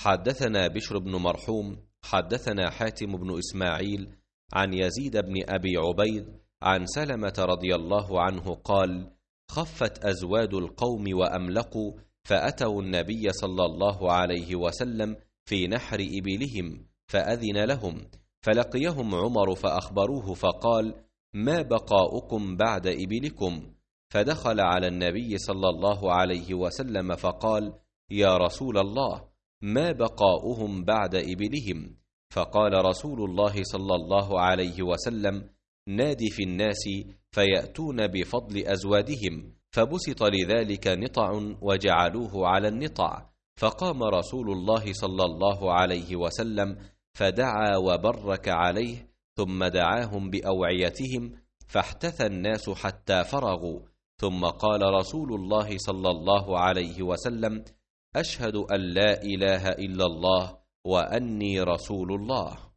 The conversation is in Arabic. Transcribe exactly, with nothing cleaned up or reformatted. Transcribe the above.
حدثنا بشر بن مرحوم حدثنا حاتم بن إسماعيل عن يزيد بن أبي عبيد عن سلمة رضي الله عنه قال: خفت أزواد القوم وأملقوا، فأتوا النبي صلى الله عليه وسلم في نحر إبلهم فأذن لهم، فلقيهم عمر فأخبروه فقال: ما بقاؤكم بعد إبلكم؟ فدخل على النبي صلى الله عليه وسلم فقال: يا رسول الله، ما بقاؤهم بعد إبلهم؟ فقال رسول الله صلى الله عليه وسلم: نادي في الناس فيأتون بفضل أزوادهم، فبسط لذلك نطع وجعلوه على النطع، فقام رسول الله صلى الله عليه وسلم فدعا وبرك عليه، ثم دعاهم بأوعيتهم، فاحتثى الناس حتى فرغوا، ثم قال رسول الله صلى الله عليه وسلم: أشهد أن لا إله إلا الله وأني رسول الله.